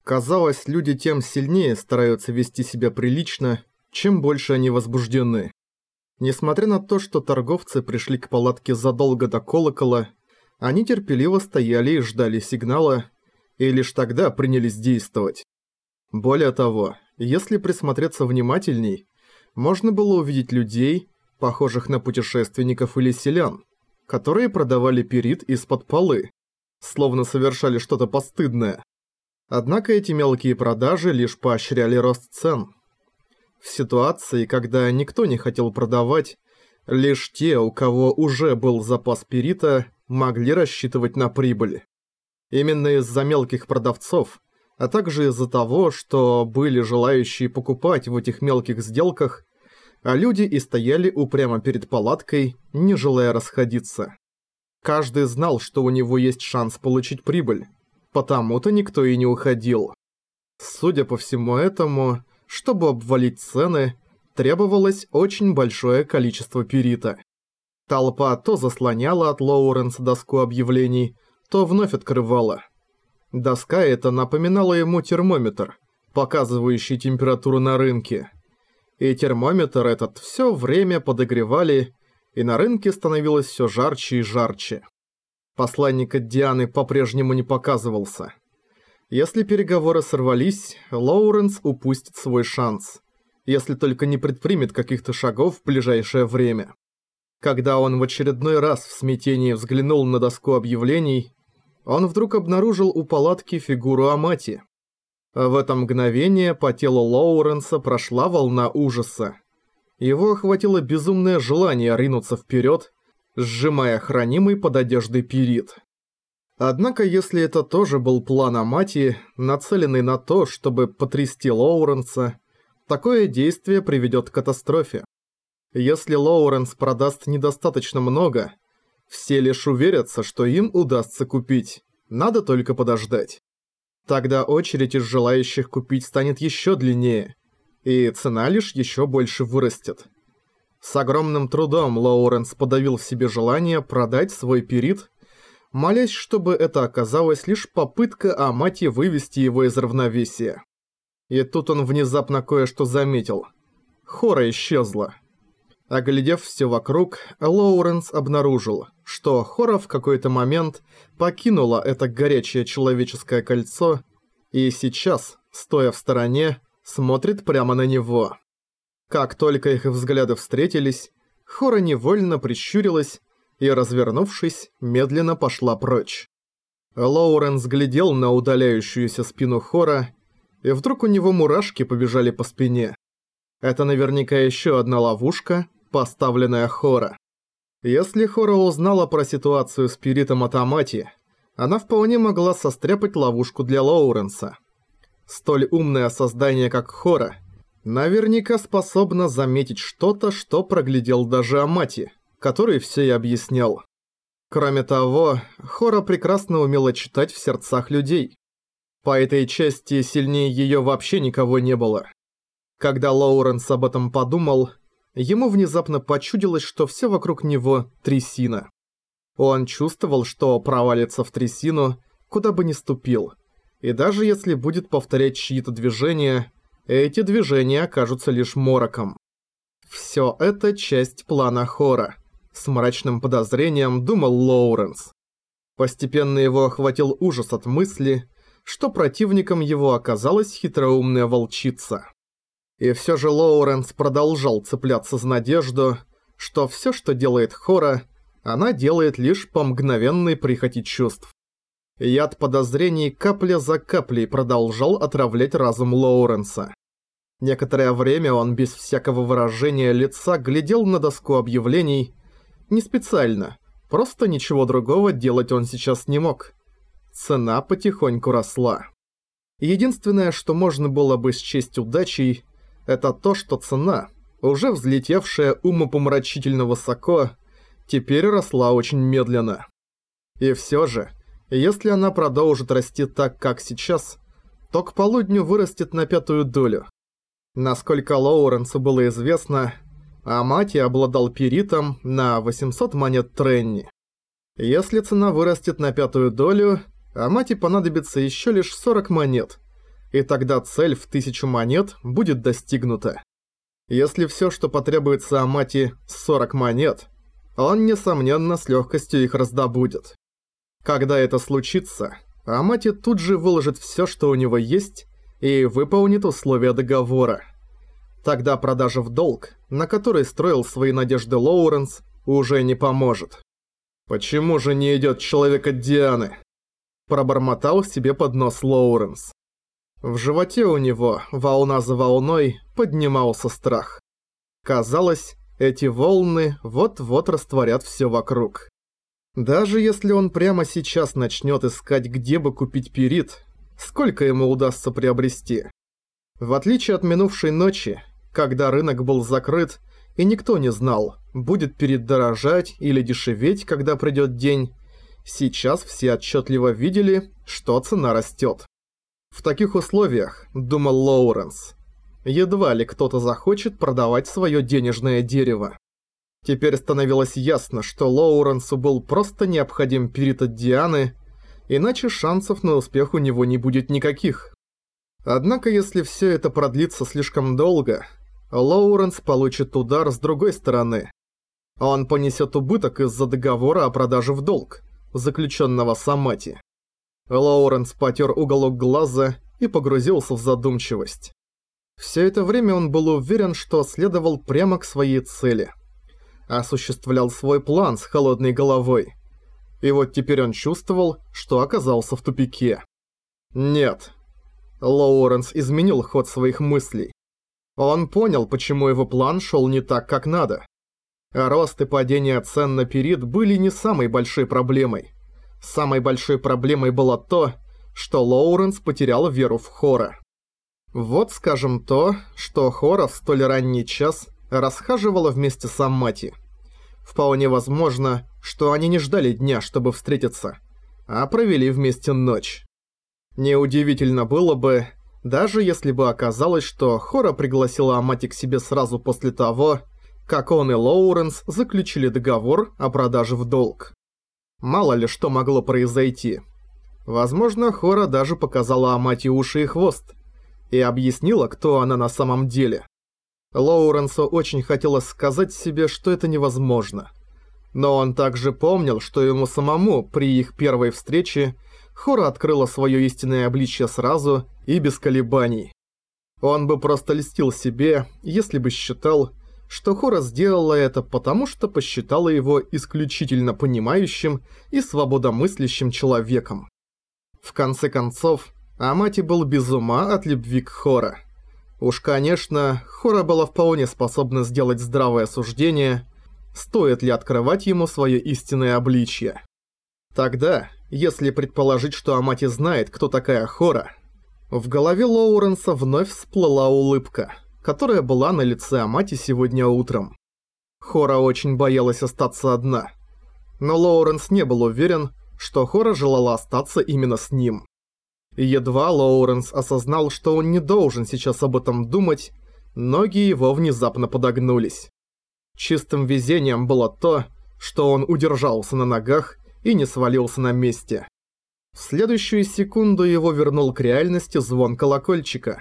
Казалось, люди тем сильнее стараются вести себя прилично, чем больше они возбуждены. Несмотря на то, что торговцы пришли к палатке задолго до колокола, они терпеливо стояли и ждали сигнала, и лишь тогда принялись действовать. Более того, если присмотреться внимательней, можно было увидеть людей, похожих на путешественников или селян, которые продавали пирит из-под полы, словно совершали что-то постыдное. Однако эти мелкие продажи лишь поощряли рост цен. В ситуации, когда никто не хотел продавать, лишь те, у кого уже был запас пирита, могли рассчитывать на прибыль. Именно из-за мелких продавцов, а также из-за того, что были желающие покупать в этих мелких сделках, а люди и стояли упрямо перед палаткой, не желая расходиться. Каждый знал, что у него есть шанс получить прибыль, потому-то никто и не уходил. Судя по всему этому, чтобы обвалить цены, требовалось очень большое количество пирита. Толпа то заслоняла от Лоуренса доску объявлений, то вновь открывала. Доска эта напоминала ему термометр, показывающий температуру на рынке. И термометр этот все время подогревали, и на рынке становилось все жарче и жарче. Посланник от Дианы по-прежнему не показывался. Если переговоры сорвались, Лоуренс упустит свой шанс, если только не предпримет каких-то шагов в ближайшее время. Когда он в очередной раз в смятении взглянул на доску объявлений, он вдруг обнаружил у палатки фигуру Амати. В это мгновение по телу Лоуренса прошла волна ужаса. Его охватило безумное желание ринуться вперед, сжимая хранимый под одеждой пирит. Однако, если это тоже был план Амати, нацеленный на то, чтобы потрясти Лоуренса, такое действие приведет к катастрофе. Если Лоуренс продаст недостаточно много, все лишь уверятся, что им удастся купить, надо только подождать. Тогда очередь из желающих купить станет еще длиннее, и цена лишь еще больше вырастет. С огромным трудом Лоуренс подавил в себе желание продать свой пирит, молясь, чтобы это оказалась лишь попытка Амати вывести его из равновесия. И тут он внезапно кое-что заметил. Хора исчезла. Оглядев все вокруг, Лоуренс обнаружил, что Хора в какой-то момент покинула это горячее человеческое кольцо и сейчас, стоя в стороне, смотрит прямо на него. Как только их взгляды встретились, Хора невольно прищурилась и, развернувшись, медленно пошла прочь. Лоуренс глядел на удаляющуюся спину Хора, и вдруг у него мурашки побежали по спине. Это наверняка еще одна ловушка, поставленная Хора. Если Хора узнала про ситуацию с пиритом от Амати, она вполне могла состряпать ловушку для Лоуренса. Столь умное создание, как Хора, наверняка способна заметить что-то, что проглядел даже Амати, который все и объяснял. Кроме того, Хора прекрасно умела читать в сердцах людей. По этой части сильнее ее вообще никого не было. Когда Лоуренс об этом подумал, ему внезапно почудилось, что все вокруг него трясина. Он чувствовал, что провалится в трясину, куда бы ни ступил, и даже если будет повторять чьи-то движения, эти движения окажутся лишь мороком. Все это часть плана Хора, с мрачным подозрением думал Лоуренс. Постепенно его охватил ужас от мысли, что противником его оказалась хитроумная волчица. И все же Лоуренс продолжал цепляться за надежду, что все, что делает Хора, она делает лишь по мгновенной прихоти чувств. Яд подозрений капля за каплей продолжал отравлять разум Лоуренса. Некоторое время он без всякого выражения лица глядел на доску объявлений, не специально, просто ничего другого делать он сейчас не мог. Цена потихоньку росла. Единственное, что можно было бы счесть удачей, это то, что цена, уже взлетевшая умопомрачительно высоко, теперь росла очень медленно. И все же, если она продолжит расти так, как сейчас, то к полудню вырастет на 1/5 долю. Насколько Лоуренсу было известно, Амати обладал пиритом на 800 монет Тренни. Если цена вырастет на 1/5 долю, Амати понадобится еще лишь 40 монет, и тогда цель в 1000 монет будет достигнута. Если все, что потребуется Амати, 40 монет, он, несомненно, с легкостью их раздобудет. Когда это случится, Амати тут же выложит все, что у него есть, и выполнит условия договора. Тогда продажа в долг, на которой строил свои надежды Лоуренс, уже не поможет. «Почему же не идет человек от Дианы?» Пробормотал себе под нос Лоуренс. В животе у него, волна за волной, поднимался страх. Казалось, эти волны вот-вот растворят все вокруг. Даже если он прямо сейчас начнет искать, где бы купить пирит, сколько ему удастся приобрести? В отличие от минувшей ночи, когда рынок был закрыт, и никто не знал, будет пирит дорожать или дешеветь, когда придет день, сейчас все отчетливо видели, что цена растет. В таких условиях, думал Лоуренс, едва ли кто-то захочет продавать свое денежное дерево. Теперь становилось ясно, что Лоуренсу был просто необходим пирит от Дианы, иначе шансов на успех у него не будет никаких. Однако, если все это продлится слишком долго, Лоуренс получит удар с другой стороны. Он понесет убыток из-за договора о продаже в долг, заключенного с Амати. Лоуренс потер уголок глаза и погрузился в задумчивость. Все это время он был уверен, что следовал прямо к своей цели. Осуществлял свой план с холодной головой. И вот теперь он чувствовал, что оказался в тупике. Нет. Лоуренс изменил ход своих мыслей. Он понял, почему его план шел не так, как надо. Рост и падение цен на пирит были не самой большой проблемой. Самой большой проблемой было то, что Лоуренс потерял веру в Хора. Вот, скажем, то, что Хора в столь ранний час расхаживала вместе с Амати. Вполне возможно, что они не ждали дня, чтобы встретиться, а провели вместе ночь. Неудивительно было бы, даже если бы оказалось, что Хора пригласила Амати к себе сразу после того, как он и Лоуренс заключили договор о продаже в долг. Мало ли что могло произойти. Возможно, Хора даже показала Амати уши и хвост и объяснила, кто она на самом деле. Лоуренсу очень хотелось сказать себе, что это невозможно. Но он также помнил, что ему самому при их первой встрече Хора открыла свое истинное обличье сразу и без колебаний. Он бы просто льстил себе, если бы считал, что Хора сделала это потому, что посчитала его исключительно понимающим и свободомыслящим человеком. В конце концов, Амати был без ума от любви к Хора. Уж, конечно, Хора была вполне способна сделать здравое суждение, стоит ли открывать ему свое истинное обличье. Тогда, если предположить, что Амати знает, кто такая Хора, в голове Лоуренса вновь всплыла улыбка, которая была на лице Амати сегодня утром. Хора очень боялась остаться одна, но Лоуренс не был уверен, что Хора желала остаться именно с ним. И едва Лоуренс осознал, что он не должен сейчас об этом думать, ноги его внезапно подогнулись. Чистым везением было то, что он удержался на ногах и не свалился на месте. В следующую секунду его вернул к реальности звон колокольчика.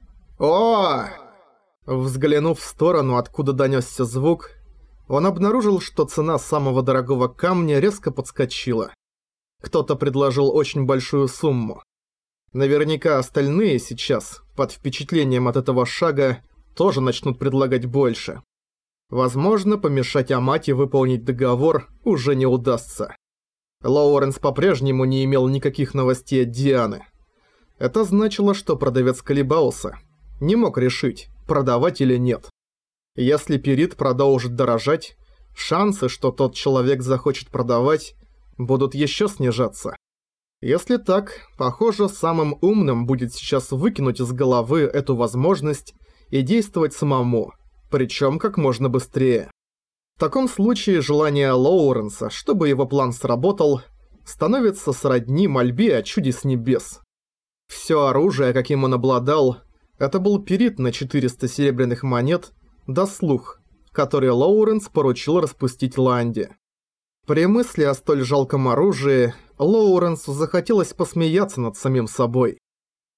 «О!» Взглянув в сторону, откуда донёсся звук, он обнаружил, что цена самого дорогого камня резко подскочила. Кто-то предложил очень большую сумму. Наверняка остальные сейчас, под впечатлением от этого шага, тоже начнут предлагать больше. Возможно, помешать Амати выполнить договор уже не удастся. Лоуренс по-прежнему не имел никаких новостей от Дианы. Это значило, что продавец колебался, не мог решить, продавать или нет. Если пирит продолжит дорожать, шансы, что тот человек захочет продавать, будут еще снижаться. Если так, похоже, самым умным будет сейчас выкинуть из головы эту возможность и действовать самому, причем как можно быстрее. В таком случае желание Лоуренса, чтобы его план сработал, становится сродни мольбе о чуде с небес. Все оружие, каким он обладал, это был пирит на 400 серебряных монет, да слух, который Лоуренс поручил распустить Ланде. При мысли о столь жалком оружии Лоуренсу захотелось посмеяться над самим собой.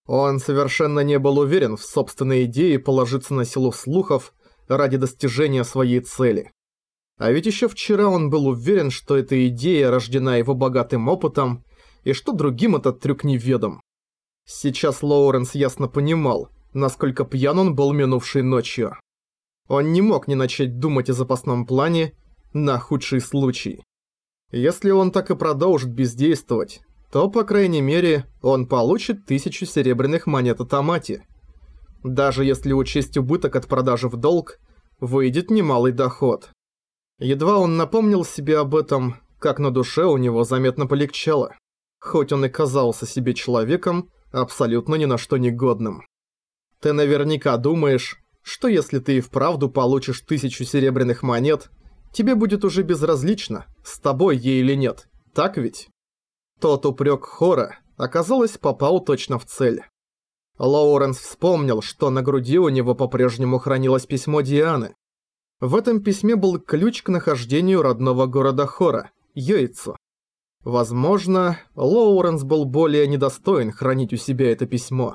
Он совершенно не был уверен в собственной идее положиться на силу слухов ради достижения своей цели. А ведь еще вчера он был уверен, что эта идея рождена его богатым опытом, и что другим этот трюк неведом. Сейчас Лоуренс ясно понимал, насколько пьян он был минувшей ночью. Он не мог не начать думать о запасном плане на худший случай. Если он так и продолжит бездействовать, то, по крайней мере, он получит 1000 серебряных монет от Амати. Даже если учесть убыток от продажи в долг, выйдет немалый доход. Едва он напомнил себе об этом, как на душе у него заметно полегчало, хоть он и казался себе человеком, абсолютно ни на что негодным. Ты наверняка думаешь, что если ты и вправду получишь 1000 серебряных монет, тебе будет уже безразлично, с тобой ей или нет, так ведь? Тот упрек Хора, оказалось, попал точно в цель. Лоуренс вспомнил, что на груди у него по-прежнему хранилось письмо Дианы. В этом письме был ключ к нахождению родного города Хора, Йойцу. Возможно, Лоуренс был более недостоин хранить у себя это письмо.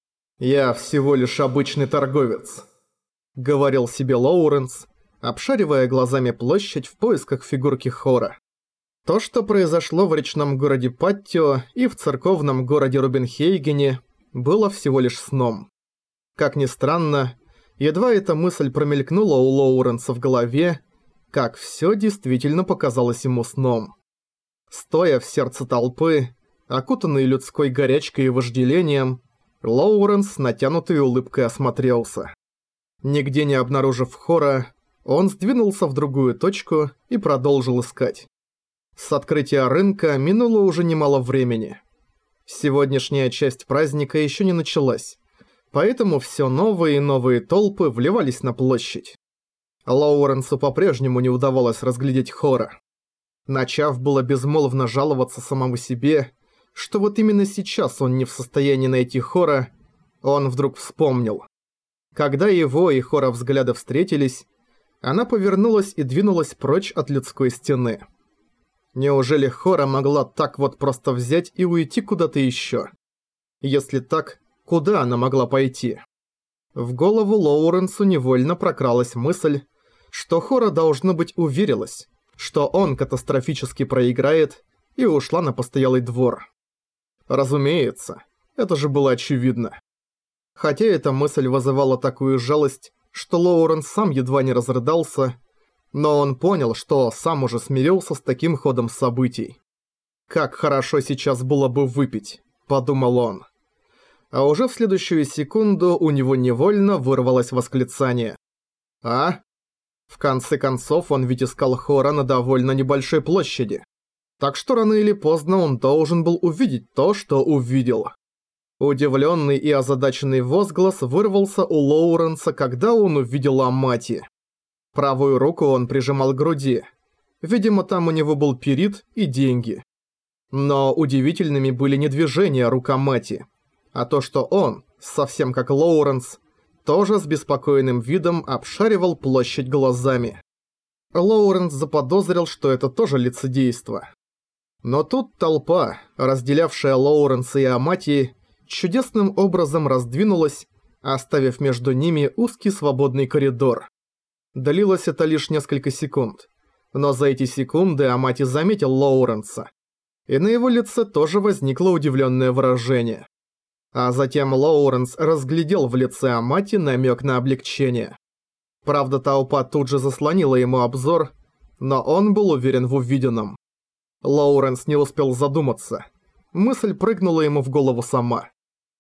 «Я всего лишь обычный торговец», — говорил себе Лоуренс, обшаривая глазами площадь в поисках фигурки Хора. То, что произошло в речном городе Паттио и в церковном городе Рубинхейгене, было всего лишь сном. Как ни странно, едва эта мысль промелькнула у Лоуренса в голове, как всё действительно показалось ему сном. Стоя в сердце толпы, окутанный людской горячкой и вожделением, Лоуренс с натянутой улыбкой осмотрелся. Нигде не обнаружив Хора, он сдвинулся в другую точку и продолжил искать. С открытия рынка минуло уже немало времени. Сегодняшняя часть праздника еще не началась, поэтому все новые и новые толпы вливались на площадь. Лоуренсу по-прежнему не удавалось разглядеть Хора. Начав было безмолвно жаловаться самому себе, что вот именно сейчас он не в состоянии найти Хора, он вдруг вспомнил. Когда его и Хора взгляды встретились, она повернулась и двинулась прочь от людской стены. Неужели Хора могла так вот просто взять и уйти куда-то еще? Если так, куда она могла пойти? В голову Лоуренсу невольно прокралась мысль, что Хора, должно быть, уверилась, что он катастрофически проиграет, и ушла на постоялый двор. Разумеется, это же было очевидно. Хотя эта мысль вызывала такую жалость, что Лоуренс сам едва не разрыдался, но он понял, что сам уже смирился с таким ходом событий. «Как хорошо сейчас было бы выпить», — подумал он. А уже в следующую секунду у него невольно вырвалось восклицание. «А?» В конце концов, он ведь искал Хора на довольно небольшой площади. Так что рано или поздно он должен был увидеть то, что увидел. Удивленный и озадаченный возглас вырвался у Лоуренса, когда он увидел Амати. Правую руку он прижимал к груди. Видимо, там у него был пирит и деньги. Но удивительными были не движения рук Амати, а то, что он, совсем как Лоуренс, тоже с беспокойным видом обшаривал площадь глазами. Лоуренс заподозрил, что это тоже лицедейство. Но тут толпа, разделявшая Лоуренса и Амати, чудесным образом раздвинулась, оставив между ними узкий свободный коридор. Длилось это лишь несколько секунд, но за эти секунды Амати заметил Лоуренса, и на его лице тоже возникло удивленное выражение. А затем Лоуренс разглядел в лице Амати намек на облегчение. Правда, толпа тут же заслонила ему обзор, но он был уверен в увиденном. Лоуренс не успел задуматься. Мысль прыгнула ему в голову сама.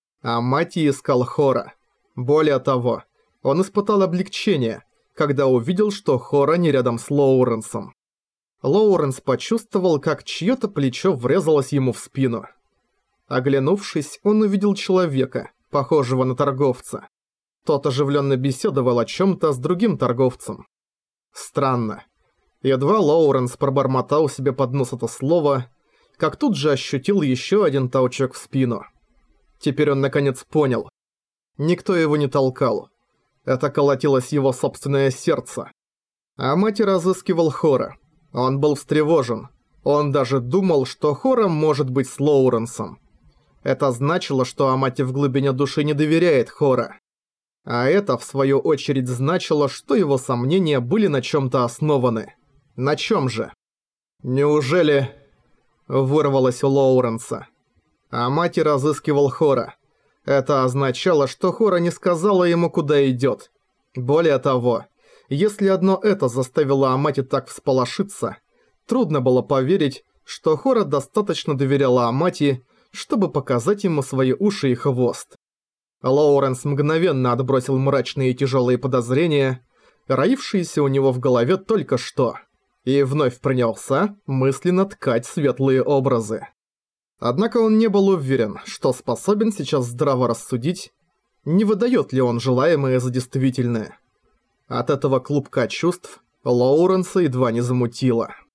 Амати искал Хора. Более того, он испытал облегчение, когда увидел, что Хора не рядом с Лоуренсом. Лоуренс почувствовал, как чьё-то плечо врезалось ему в спину. Оглянувшись, он увидел человека, похожего на торговца. Тот оживленно беседовал о чем-то с другим торговцем. Странно. Едва Лоуренс пробормотал себе под нос это слово, как тут же ощутил еще один толчок в спину. Теперь он наконец понял. Никто его не толкал. Это колотилось его собственное сердце. Амати разыскивал Хора. Он был встревожен. Он даже думал, что Хора может быть с Лоуренсом. Это значило, что Амати в глубине души не доверяет Хора. А это, в свою очередь, значило, что его сомнения были на чём-то основаны. На чём же? Неужели... Вырвалось у Лоуренса. Амати разыскивал Хора. Это означало, что Хора не сказала ему, куда идёт. Более того, если одно это заставило Амати так всполошиться, трудно было поверить, что Хора достаточно доверяла Амати, чтобы показать ему свои уши и хвост. Лоуренс мгновенно отбросил мрачные и тяжелые подозрения, роившиеся у него в голове только что, и вновь принялся мысленно ткать светлые образы. Однако он не был уверен, что способен сейчас здраво рассудить, не выдает ли он желаемое за действительное. От этого клубка чувств Лоуренса едва не замутило.